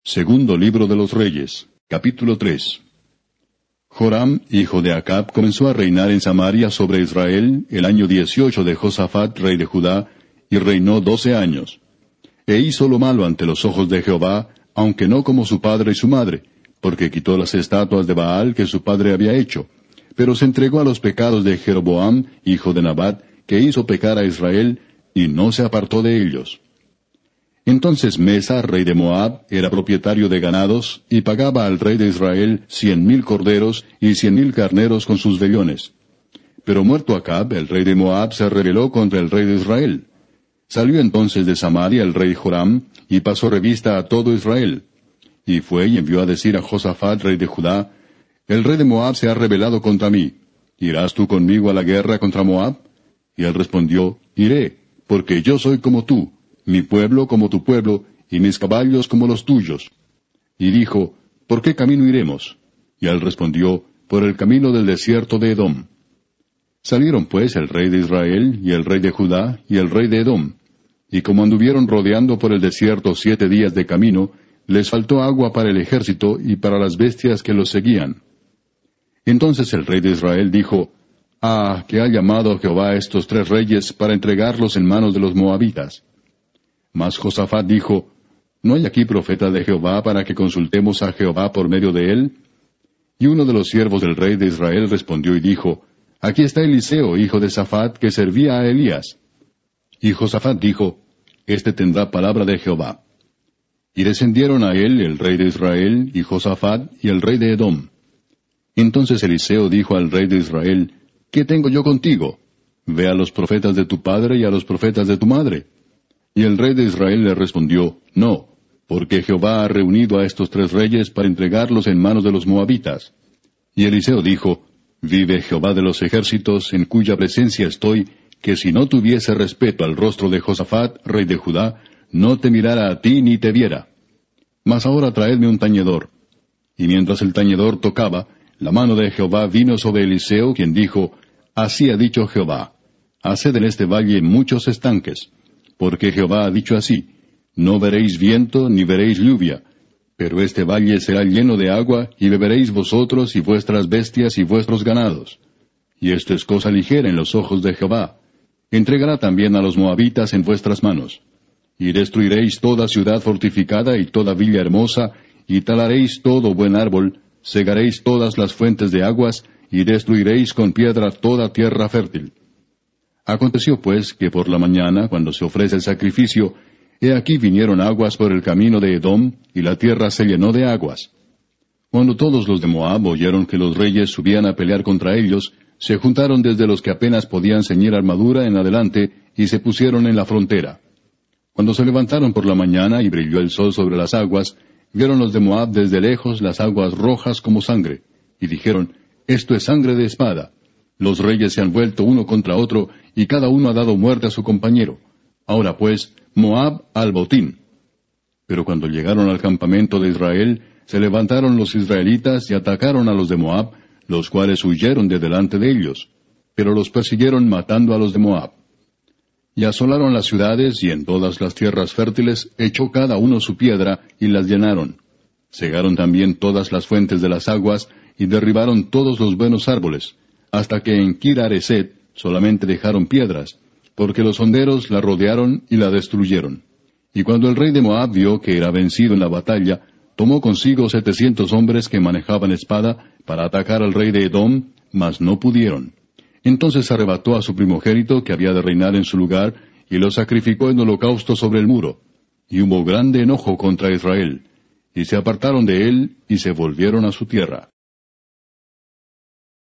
Segundo libro de los Reyes, capítulo 3. Joram, hijo de Acab, comenzó a reinar en Samaria sobre Israel el año 18 de Josafat, rey de Judá, y reinó 12 años. E hizo lo malo ante los ojos de Jehová, aunque no como su padre y su madre, porque quitó las estatuas de Baal que su padre había hecho, pero se entregó a los pecados de Jeroboam, hijo de Nabat, que hizo pecar a Israel, y no se apartó de ellos. Entonces Mesa, rey de Moab, era propietario de ganados, y pagaba al rey de Israel 100,000 corderos y 100,000 carneros con sus vellones. Pero muerto Acab, el rey de Moab se rebeló contra el rey de Israel. Salió entonces de Samaria el rey Joram, y pasó revista a todo Israel. Y fue y envió a decir a Josafat, rey de Judá, el rey de Moab se ha rebelado contra mí. ¿Irás tú conmigo a la guerra contra Moab? Y él respondió, iré, porque yo soy como tú, mi pueblo como tu pueblo, y mis caballos como los tuyos. Y dijo, ¿por qué camino iremos? Y él respondió, por el camino del desierto de Edom. Salieron pues el rey de Israel, y el rey de Judá, y el rey de Edom. Y como anduvieron rodeando por el desierto 7 días de camino, les faltó agua para el ejército y para las bestias que los seguían. Entonces el rey de Israel dijo, que ha llamado Jehová a estos 3 reyes para entregarlos en manos de los moabitas. Mas Josafat dijo, ¿no hay aquí profeta de Jehová para que consultemos a Jehová por medio de él? Y uno de los siervos del rey de Israel respondió y dijo, aquí está Eliseo, hijo de Safat, que servía a Elías. Y Josafat dijo, este tendrá palabra de Jehová. Y descendieron a él el rey de Israel, y Josafat, y el rey de Edom. Entonces Eliseo dijo al rey de Israel, ¿qué tengo yo contigo? Ve a los profetas de tu padre y a los profetas de tu madre. Y el rey de Israel le respondió, no, porque Jehová ha reunido a estos 3 reyes para entregarlos en manos de los moabitas. Y Eliseo dijo, vive Jehová de los ejércitos, en cuya presencia estoy, que si no tuviese respeto al rostro de Josafat, rey de Judá, no te mirara a ti ni te viera. Mas ahora traedme un tañedor. Y mientras el tañedor tocaba, la mano de Jehová vino sobre Eliseo, quien dijo, así ha dicho Jehová, haced en este valle muchos estanques. Porque Jehová ha dicho así, no veréis viento ni veréis lluvia, pero este valle será lleno de agua, y beberéis vosotros y vuestras bestias y vuestros ganados. Y esto es cosa ligera en los ojos de Jehová. Entregará también a los moabitas en vuestras manos. Y destruiréis toda ciudad fortificada y toda villa hermosa, y talaréis todo buen árbol, cegaréis todas las fuentes de aguas, y destruiréis con piedra toda tierra fértil. Aconteció pues que por la mañana, cuando se ofrece el sacrificio, he aquí vinieron aguas por el camino de Edom, y la tierra se llenó de aguas. Cuando todos los de Moab oyeron que los reyes subían a pelear contra ellos, se juntaron desde los que apenas podían ceñir armadura en adelante, y se pusieron en la frontera. Cuando se levantaron por la mañana y brilló el sol sobre las aguas, vieron los de Moab desde lejos las aguas rojas como sangre, y dijeron, esto es sangre de espada. Los reyes se han vuelto uno contra otro, y cada uno ha dado muerte a su compañero. Ahora pues, Moab al botín. Pero cuando llegaron al campamento de Israel, se levantaron los israelitas y atacaron a los de Moab, los cuales huyeron de delante de ellos. Pero los persiguieron matando a los de Moab. Y asolaron las ciudades, y en todas las tierras fértiles echó cada uno su piedra, y las llenaron. Cegaron también todas las fuentes de las aguas, y derribaron todos los buenos árboles, hasta que en Kir-Hareset solamente dejaron piedras, porque los honderos la rodearon y la destruyeron. Y cuando el rey de Moab vio que era vencido en la batalla, tomó consigo 700 hombres que manejaban espada para atacar al rey de Edom, mas no pudieron. Entonces arrebató a su primogénito que había de reinar en su lugar, y lo sacrificó en holocausto sobre el muro. Y hubo grande enojo contra Israel, y se apartaron de él, y se volvieron a su tierra.